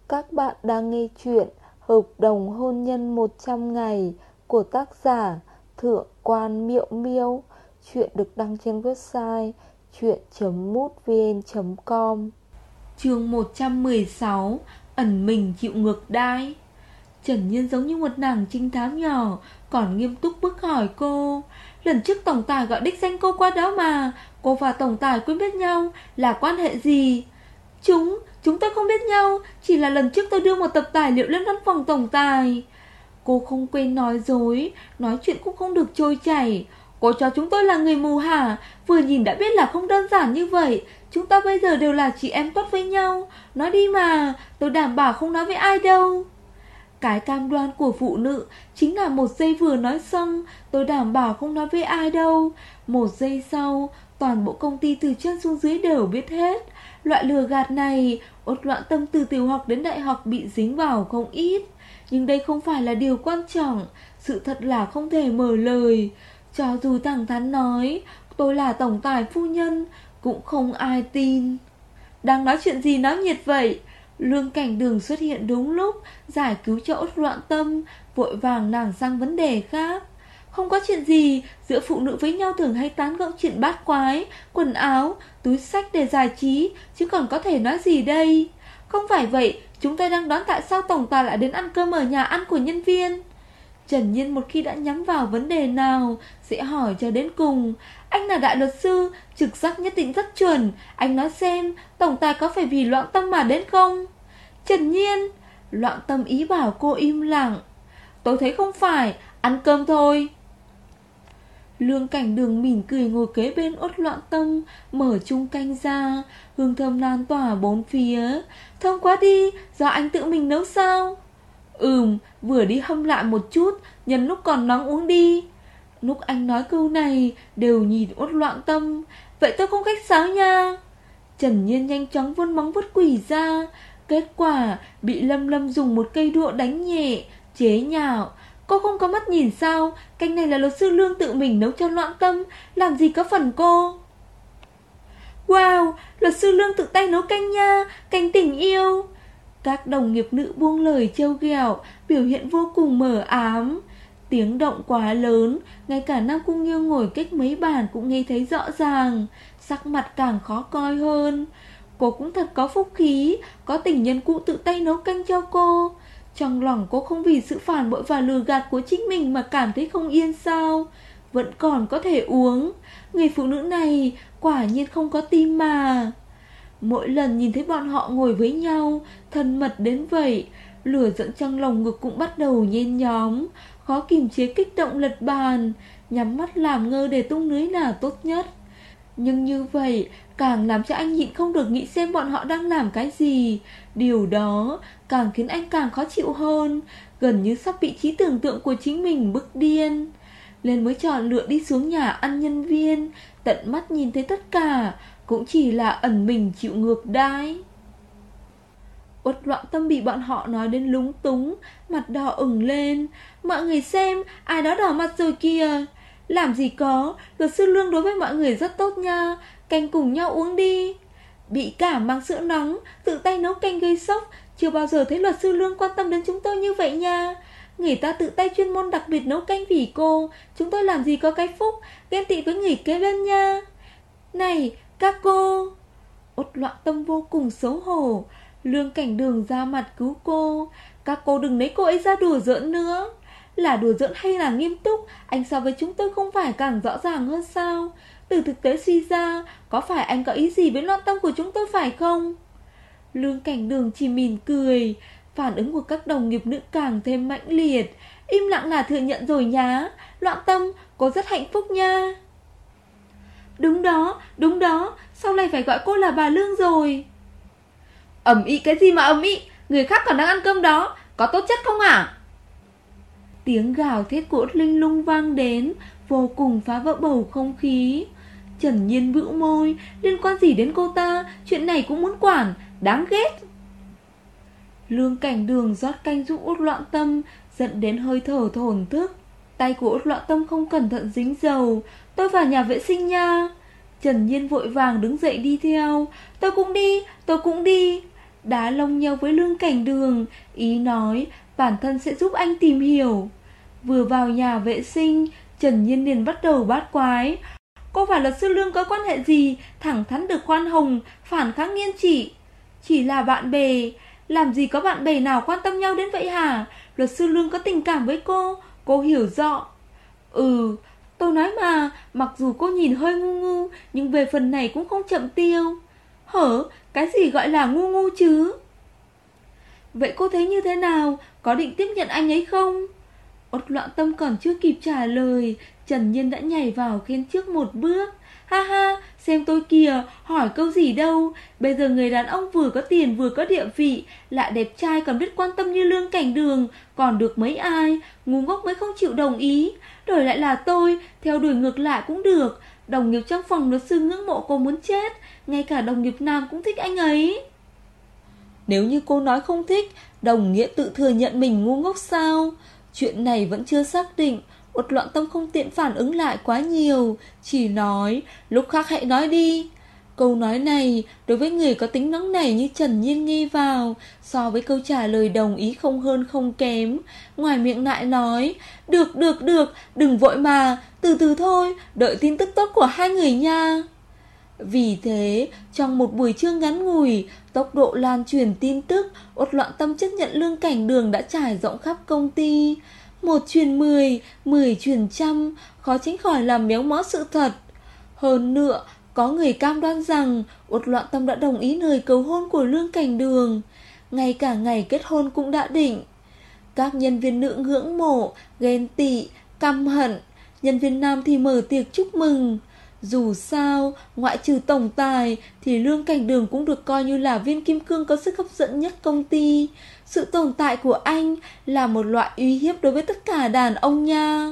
Các bạn đang nghe chuyện Hợp đồng hôn nhân 100 ngày của tác giả Thượng quan Miệu Miêu. Chuyện được đăng trên website chuyện.mútvn.com. Chương 116. Ẩn mình chịu ngược đãi. Trần Nhiên giống như một nàng trinh thám nhỏ, còn nghiêm túc bức hỏi cô: lần trước tổng tài gọi đích danh cô qua đó mà, cô và tổng tài quen biết nhau là quan hệ gì? Chúng tôi không biết nhau, chỉ là lần trước tôi đưa một tập tài liệu lên văn phòng tổng tài. Cô không quên nói dối, nói chuyện cũng không được trôi chảy. Cô cho chúng tôi là người mù hả? Vừa nhìn đã biết là không đơn giản như vậy. Chúng ta bây giờ đều là chị em tốt với nhau. Nói đi mà, tôi đảm bảo không nói với ai đâu. Cái cam đoan của phụ nữ chính là một giây vừa nói xong, tôi đảm bảo không nói với ai đâu. Một giây sau, toàn bộ công ty từ trên xuống dưới đều biết hết. Loại lừa gạt này, Uất Loạn Tâm từ tiểu học đến đại học bị dính vào không ít. Nhưng đây không phải là điều quan trọng. Sự thật là không thể mở lời. Cho dù thẳng thắn nói tôi là tổng tài phu nhân, cũng không ai tin. Đang nói chuyện gì náo nhiệt vậy? Lương Cảnh Đường xuất hiện đúng lúc, giải cứu cho Uất Loạn Tâm, vội vàng nàng sang vấn đề khác. Không có chuyện gì, giữa phụ nữ với nhau thường hay tán gẫu chuyện bát quái, quần áo, túi xách để giải trí, chứ còn có thể nói gì đây? Không phải vậy, chúng tôi đang đoán tại sao tổng tài lại đến ăn cơm ở nhà ăn của nhân viên. Trần Nhiên một khi đã nhắm vào vấn đề nào sẽ hỏi cho đến cùng. Anh là đại luật sư, trực giác nhất định rất chuẩn. Anh nói xem, tổng tài có phải vì Loạn Tâm mà đến không? Trần Nhiên. Loạn Tâm ý bảo cô im lặng. Tôi thấy không phải, ăn cơm thôi. Lương Cảnh Đường mỉm cười ngồi kế bên Uất Loạn Tâm, mở chung canh ra, hương thơm lan tỏa bốn phía. Thơm quá đi, do anh tự mình nấu sao? Vừa đi hâm lại một chút, nhân lúc còn nóng uống đi. Lúc anh nói câu này, đều nhìn Uất Loạn Tâm. Vậy tôi không khách sáo nha. Trần Nhiên nhanh chóng vươn móng vuốt quỷ ra. Kết quả bị Lâm Lâm dùng một cây đũa đánh nhẹ, chế nhạo. Cô không có mắt nhìn sao? Canh này là luật sư Lương tự mình nấu cho Loạn Tâm, làm gì có phần cô. Wow, luật sư Lương tự tay nấu canh nha, canh tình yêu. Các đồng nghiệp nữ buông lời trêu ghẹo, biểu hiện vô cùng mờ ám. Tiếng động quá lớn, ngay cả Nam Cung Nghiêu ngồi cách mấy bàn cũng nghe thấy rõ ràng. Sắc mặt càng khó coi hơn. Cô cũng thật có phúc khí, có tình nhân cũ tự tay nấu canh cho cô. Trong lòng cô không vì sự phản bội và lừa gạt của chính mình mà cảm thấy không yên sao? Vẫn còn có thể uống. Người phụ nữ này quả nhiên không có tim mà. Mỗi lần nhìn thấy bọn họ ngồi với nhau, thân mật đến vậy, lửa giận trong lòng ngực cũng bắt đầu nhen nhóm. Khó kiềm chế kích động lật bàn, nhắm mắt làm ngơ để tung lưới nào tốt nhất. Nhưng như vậy càng làm cho anh nhịn không được nghĩ xem bọn họ đang làm cái gì. Điều đó càng khiến anh càng khó chịu hơn, gần như sắp bị trí tưởng tượng của chính mình bức điên. Lên mới chọn lựa đi xuống nhà ăn nhân viên, tận mắt nhìn thấy tất cả, cũng chỉ là ẩn mình chịu ngược đãi. Uất Loạn Tâm bị bọn họ nói đến lúng túng, mặt đỏ ửng lên. Mọi người xem, ai đó đỏ mặt rồi kìa. Làm gì có, luật sư Lương đối với mọi người rất tốt nha. Canh cùng nhau uống đi. Bị cảm mang sữa nóng, tự tay nấu canh gây sốc. Chưa bao giờ thấy luật sư Lương quan tâm đến chúng tôi như vậy nha. Người ta tự tay chuyên môn đặc biệt nấu canh vì cô, chúng tôi làm gì có cái phúc ghen tị với người kế bên nha. Này các cô. Uất Loạn Tâm vô cùng xấu hổ. Lương Cảnh Đường ra mặt cứu cô. Các cô đừng lấy cô ấy ra đùa giỡn nữa. Là đùa giỡn hay là nghiêm túc, anh so với chúng tôi không phải càng rõ ràng hơn sao? Từ thực tế suy ra, có phải anh có ý gì với Loạn Tâm của chúng tôi phải không? Lương Cảnh Đường chỉ mỉm cười. Phản ứng của các đồng nghiệp nữ càng thêm mãnh liệt. Im lặng là thừa nhận rồi nhá. Loạn Tâm, cô rất hạnh phúc nha. Đúng đó, sau này phải gọi cô là bà Lương rồi. Ầm ĩ cái gì mà ầm ĩ, người khác còn đang ăn cơm đó, có tốt chất không hả? Tiếng gào thét của Út Linh Lung vang đến, vô cùng phá vỡ bầu không khí. Trần Nhiên bĩu môi, liên quan gì đến cô ta, chuyện này cũng muốn quản, đáng ghét. Lương Cảnh Đường rót canh giúp Uất Loạn Tâm, dẫn đến hơi thở thổn thức. Tay của Uất Loạn Tâm không cẩn thận dính dầu. Tôi vào nhà vệ sinh nha. Trần Nhiên vội vàng đứng dậy đi theo. Tôi cũng đi. đá lông nhau với Lương Cảnh Đường, ý nói bản thân sẽ giúp anh tìm hiểu. Vừa vào nhà vệ sinh, Trần Nhiên liền bắt đầu bát quái. Cô và luật sư Lương có quan hệ gì? Thẳng thắn được khoan hồng, phản kháng nghiêm trị. Chỉ là bạn bè. Làm gì có bạn bè nào quan tâm nhau đến vậy hả? Luật sư Lương có tình cảm với cô hiểu rõ. Tôi nói mà, mặc dù cô nhìn hơi ngu ngu, nhưng về phần này cũng không chậm tiêu. Cái gì gọi là ngu ngu chứ? Vậy cô thấy như thế nào? Có định tiếp nhận anh ấy không? Uất Loạn Tâm còn chưa kịp trả lời, Trần Nhiên đã nhảy vào khen trước một bước. Ha ha, xem tôi kìa, hỏi câu gì đâu. Bây giờ người đàn ông vừa có tiền vừa có địa vị, lại đẹp trai còn biết quan tâm như Lương Cảnh Đường, còn được mấy ai, ngu ngốc mới không chịu đồng ý. Đổi lại là tôi, theo đuổi ngược lại cũng được. Đồng nghiệp trong phòng luật sư ngưỡng mộ cô muốn chết, ngay cả đồng nghiệp nam cũng thích anh ấy. Nếu như cô nói không thích, đồng nghĩa tự thừa nhận mình ngu ngốc sao? Chuyện này vẫn chưa xác định. Uất Loạn Tâm không tiện phản ứng lại quá nhiều, chỉ nói lúc khác hãy nói đi. Câu nói này đối với người có tính nóng nảy như Trần Nhiên nghe vào, so với câu trả lời đồng ý không hơn không kém. Ngoài miệng lại nói được, đừng vội mà, từ từ thôi, đợi tin tức tốt của hai người nha. Vì thế, trong một buổi trưa ngắn ngủi, tốc độ lan truyền tin tức, Uất Loạn Tâm chấp nhận Lương Cảnh Đường đã trải rộng khắp công ty. 1 truyền 10, 10 truyền trăm, khó tránh khỏi làm méo mó sự thật. Hơn nữa, có người cam đoan rằng Uất Loạn Tâm đã đồng ý lời cầu hôn của Lương Cảnh Đường. Ngay cả ngày kết hôn cũng đã định. Các nhân viên nữ ngưỡng mộ, ghen tị, căm hận. Nhân viên nam thì mở tiệc chúc mừng. Dù sao, ngoại trừ tổng tài thì Lương Cảnh Đường cũng được coi như là viên kim cương có sức hấp dẫn nhất công ty. Sự tồn tại của anh là một loại uy hiếp đối với tất cả đàn ông nha.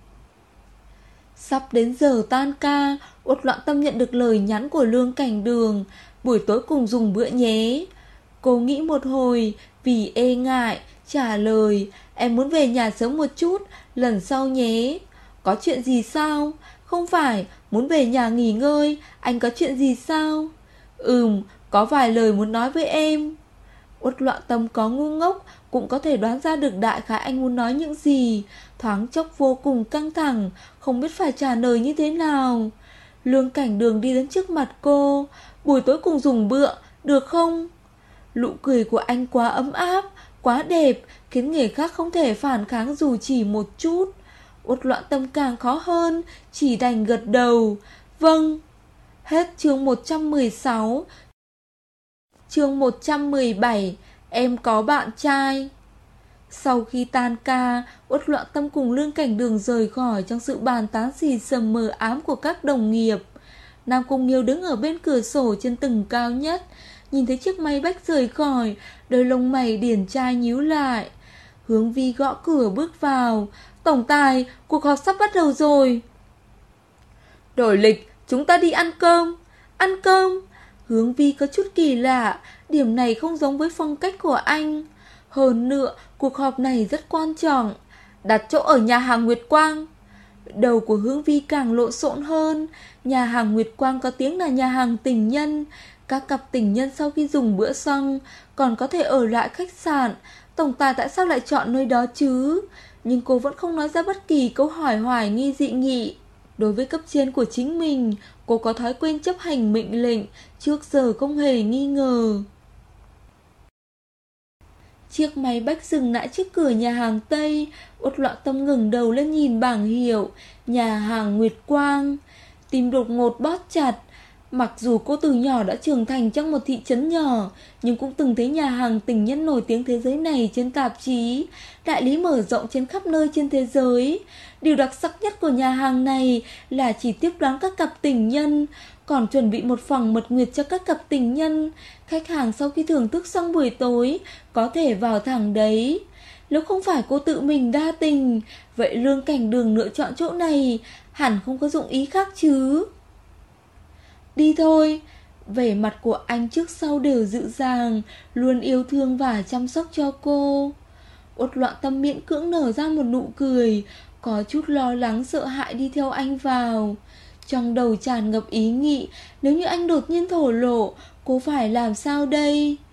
Sắp đến giờ tan ca, Uất Loạn Tâm nhận được lời nhắn của Lương Cảnh Đường. Buổi tối cùng dùng bữa nhé. Cô nghĩ một hồi, vì e ngại, trả lời em muốn về nhà sớm một chút, lần sau nhé. Có chuyện gì sao? Không phải, muốn về nhà nghỉ ngơi. Anh có chuyện gì sao? Có vài lời muốn nói với em. Uất Loạn Tâm có ngu ngốc cũng có thể đoán ra được đại khái anh muốn nói những gì. Thoáng chốc vô cùng căng thẳng, không biết phải trả lời như thế nào. Lương Cảnh Đường đi đến trước mặt cô. Buổi tối cùng dùng bữa, được không? Nụ cười của anh quá ấm áp, quá đẹp, khiến người khác không thể phản kháng dù chỉ một chút. Uất Loạn Tâm càng khó hơn, chỉ đành gật đầu. Vâng. Hết chương 116. Chương 117. Em có bạn trai. Sau khi tan ca, Uất Loạn Tâm cùng Lương Cảnh Đường rời khỏi trong sự bàn tán xì xầm mờ ám của các đồng nghiệp. Nam Cung Nghiêu đứng ở bên cửa sổ trên tầng cao nhất, nhìn thấy chiếc máy bách rời khỏi, đôi lông mày điển trai nhíu lại. Hướng Vi gõ cửa bước vào. Tổng tài, cuộc họp sắp bắt đầu rồi. Đổi lịch, chúng ta đi ăn cơm. Ăn cơm? Hướng Vi có chút kỳ lạ, điểm này không giống với phong cách của anh. Hơn nữa, cuộc họp này rất quan trọng. Đặt chỗ ở nhà hàng Nguyệt Quang. Đầu của Hướng Vi càng lộn xộn hơn. Nhà hàng Nguyệt Quang có tiếng là nhà hàng tình nhân. Các cặp tình nhân sau khi dùng bữa xong còn có thể ở lại khách sạn. Tổng tài tại sao lại chọn nơi đó chứ? Nhưng cô vẫn không nói ra bất kỳ câu hỏi hoài nghi dị nghị. Đối với cấp trên của chính mình, cô có thói quen chấp hành mệnh lệnh, trước giờ không hề nghi ngờ. Chiếc máy bách dừng lại trước cửa nhà hàng Tây. Uất Loạn Tâm ngẩng đầu lên nhìn bảng hiệu nhà hàng Nguyệt Quang. Tim đột ngột bóp chặt. Mặc dù cô từ nhỏ đã trưởng thành trong một thị trấn nhỏ, nhưng cũng từng thấy nhà hàng tình nhân nổi tiếng thế giới này trên tạp chí, đại lý mở rộng trên khắp nơi trên thế giới. Điều đặc sắc nhất của nhà hàng này là chỉ tiếp đón các cặp tình nhân, còn chuẩn bị một phòng mật nguyệt cho các cặp tình nhân. Khách hàng sau khi thưởng thức xong buổi tối có thể vào thẳng đấy. Nếu không phải cô tự mình đa tình, vậy Lương Cảnh Đường lựa chọn chỗ này hẳn không có dụng ý khác chứ. Đi thôi. Vẻ mặt của anh trước sau đều dịu dàng, luôn yêu thương và chăm sóc cho cô. Uất Loạn Tâm miễn cưỡng nở ra một nụ cười, có chút lo lắng sợ hãi đi theo anh vào. Trong đầu tràn ngập ý nghĩ, nếu như anh đột nhiên thổ lộ, cô phải làm sao đây?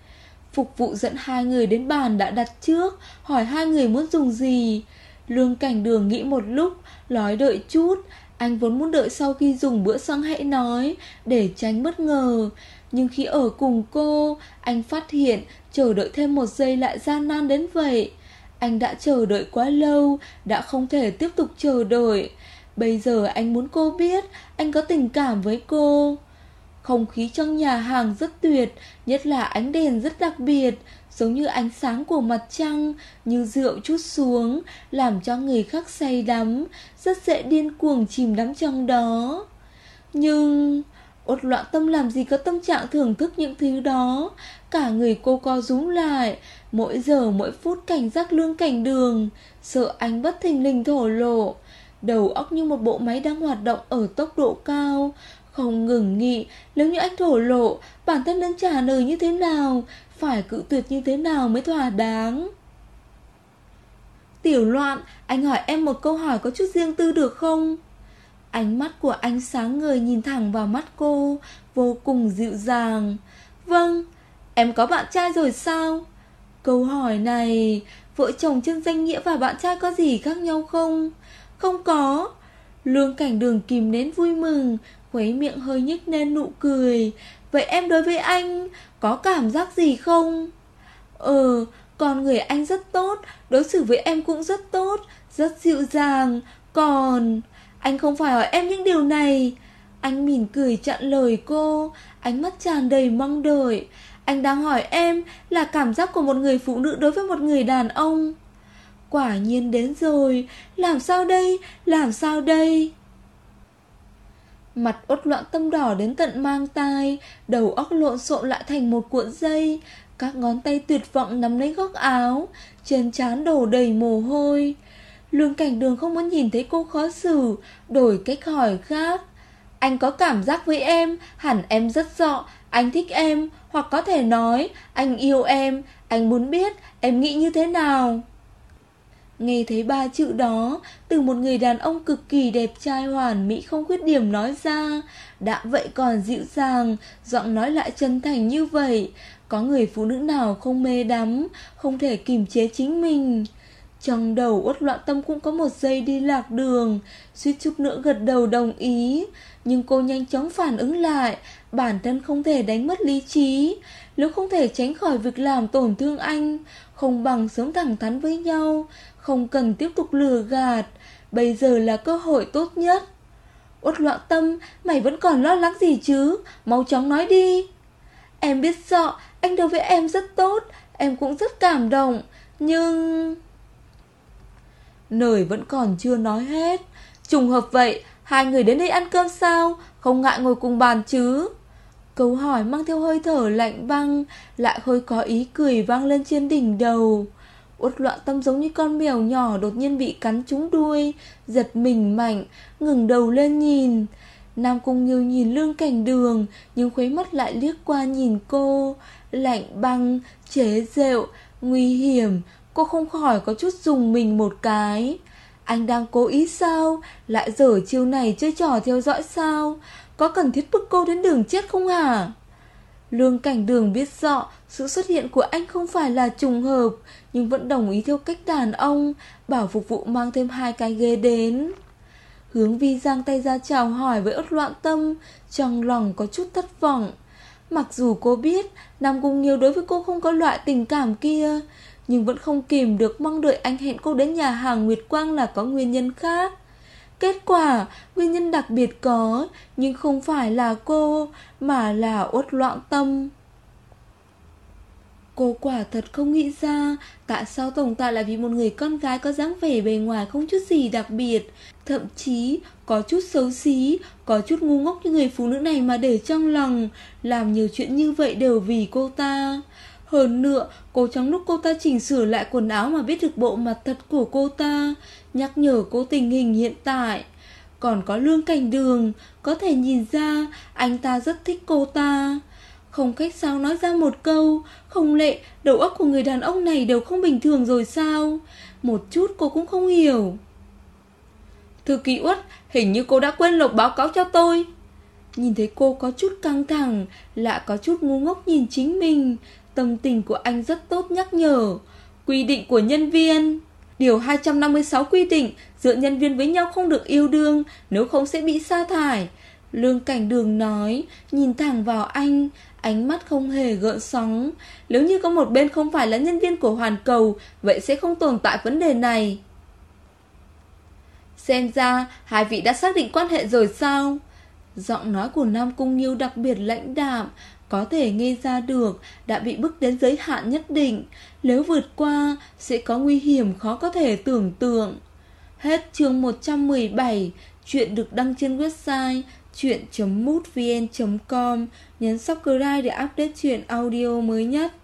Phục vụ dẫn hai người đến bàn đã đặt trước, hỏi hai người muốn dùng gì. Lương Cảnh Đường nghĩ một lúc, nói đợi chút. Anh vốn muốn đợi sau khi dùng bữa xong hãy nói, để tránh bất ngờ. Nhưng khi ở cùng cô, anh phát hiện chờ đợi thêm một giây lại gian nan đến vậy. Anh đã chờ đợi quá lâu, đã không thể tiếp tục chờ đợi. Bây giờ anh muốn cô biết anh có tình cảm với cô. Không khí trong nhà hàng rất tuyệt, nhất là ánh đèn rất đặc biệt, giống như ánh sáng của mặt trăng, như rượu trút xuống, làm cho người khác say đắm, rất dễ điên cuồng chìm đắm trong đó. Nhưng Uất Loạn Tâm làm gì có tâm trạng thưởng thức những thứ đó. Cả người cô co rúm lại, mỗi giờ mỗi phút cảnh giác Lương Cảnh Đường, sợ anh bất thình lình thổ lộ. Đầu óc như một bộ máy đang hoạt động ở tốc độ cao, không ngừng nghĩ nếu như anh thổ lộ, bản thân nên trả lời như thế nào, phải cự tuyệt như thế nào mới thỏa đáng. Tiểu Loạn, anh hỏi em một câu hỏi có chút riêng tư được không? Ánh mắt của anh sáng ngời nhìn thẳng vào mắt cô, vô cùng dịu dàng. Vâng, em có bạn trai rồi sao? Câu hỏi này, vợ chồng trên danh nghĩa và bạn trai có gì khác nhau không? Không có. Lương Cảnh Đường kìm nén vui mừng, khuấy miệng hơi nhếch lên nụ cười. Vậy em đối với anh có cảm giác gì không? Con người anh rất tốt, đối xử với em cũng rất tốt, rất dịu dàng. Còn anh không phải hỏi em những điều này. Anh mỉm cười chặn lời cô, ánh mắt tràn đầy mong đợi. Anh đang hỏi em là cảm giác của một người phụ nữ đối với một người đàn ông. Quả nhiên đến rồi, làm sao đây, làm sao đây? Mặt Uất Loạn Tâm đỏ đến tận mang tai, đầu óc lộn xộn lại thành một cuộn dây. Các ngón tay tuyệt vọng nắm lấy góc áo, trên trán đổ đầy mồ hôi. Lương Cảnh Đường không muốn nhìn thấy cô khó xử, đổi cách hỏi khác. Anh có cảm giác với em, hẳn em rất rõ, anh thích em, hoặc có thể nói, anh yêu em, anh muốn biết em nghĩ như thế nào. Nghe thấy ba chữ đó, từ một người đàn ông cực kỳ đẹp trai hoàn mỹ không khuyết điểm nói ra, đã vậy còn dịu dàng, giọng nói lại chân thành như vậy. Có người phụ nữ nào không mê đắm, không thể kiềm chế chính mình. Trong đầu Uất Loạn Tâm cũng có một giây đi lạc đường, suýt chút nữa gật đầu đồng ý. Nhưng cô nhanh chóng phản ứng lại, bản thân không thể đánh mất lý trí. Nếu không thể tránh khỏi việc làm tổn thương anh, không bằng sớm thẳng thắn với nhau, không cần tiếp tục lừa gạt. Bây giờ là cơ hội tốt nhất. Uất Loạn Tâm, mày vẫn còn lo lắng gì chứ? Mau chóng nói đi. Em biết rõ anh đối với em rất tốt, em cũng rất cảm động. Nhưng... Lời vẫn còn chưa nói hết. Trùng hợp vậy, hai người đến đây ăn cơm sao? Không ngại ngồi cùng bàn chứ? Câu hỏi mang theo hơi thở lạnh băng, lại hơi có ý cười vang lên trên đỉnh đầu. Uất Loạn Tâm giống như con mèo nhỏ đột nhiên bị cắn trúng đuôi, giật mình mạnh, ngừng đầu lên nhìn. Nam Cung Nghiêu nhìn Lương Cảnh Đường, nhưng khuấy mắt lại liếc qua nhìn cô, lạnh băng, chế giễu, nguy hiểm. Cô không khỏi có chút rùng mình một cái. Anh đang cố ý sao? Lại giở chiêu này chơi trò theo dõi sao? Có cần thiết bức cô đến đường chết không hả? Lương Cảnh Đường biết rõ sự xuất hiện của anh không phải là trùng hợp, nhưng vẫn đồng ý theo cách đàn ông, bảo phục vụ mang thêm 2 cái ghế đến. Hướng Vi giang tay ra chào hỏi với Uất Loạn Tâm, trong lòng có chút thất vọng. Mặc dù cô biết Nam Cung Nghiêu đối với cô không có loại tình cảm kia, nhưng vẫn không kìm được mong đợi anh hẹn cô đến nhà hàng Nguyệt Quang là có nguyên nhân khác. Kết quả, nguyên nhân đặc biệt có, nhưng không phải là cô, mà là Uất Loạn Tâm. Cô quả thật không nghĩ ra tại sao tổng tài lại vì một người con gái có dáng vẻ bề ngoài không chút gì đặc biệt, thậm chí có chút xấu xí, có chút ngu ngốc như người phụ nữ này mà để trong lòng, làm nhiều chuyện như vậy đều vì cô ta. Hơn nữa, cô trong lúc cô ta chỉnh sửa lại quần áo mà biết được bộ mặt thật của cô ta, nhắc nhở cô tình hình hiện tại. Còn có Lương Cảnh Đường, có thể nhìn ra anh ta rất thích cô ta. Không cách sao nói ra một câu, không lẽ đầu óc của người đàn ông này đều không bình thường rồi sao? Một chút cô cũng không hiểu. Thư ký Uất, hình như cô đã quên nộp báo cáo cho tôi. Nhìn thấy cô có chút căng thẳng, lại có chút ngu ngốc nhìn chính mình, Tâm tình của anh rất tốt nhắc nhở. Quy định của nhân viên. Điều 256 quy định giữa nhân viên với nhau không được yêu đương, nếu không sẽ bị sa thải. Lương Cảnh Đường nói, nhìn thẳng vào anh, ánh mắt không hề gợn sóng. Nếu như có một bên không phải là nhân viên của Hoàn Cầu, vậy sẽ không tồn tại vấn đề này. Xem ra hai vị đã xác định quan hệ rồi sao? Giọng nói của Nam Cung Nghiêu đặc biệt lãnh đạm, có thể nghe ra được đã bị bức đến giới hạn nhất định. Nếu vượt qua sẽ có nguy hiểm khó có thể tưởng tượng. Hết chương 117. Chuyện được đăng trên website chuyện.mútvn.com. Nhấn subscribe để update chuyện audio mới nhất.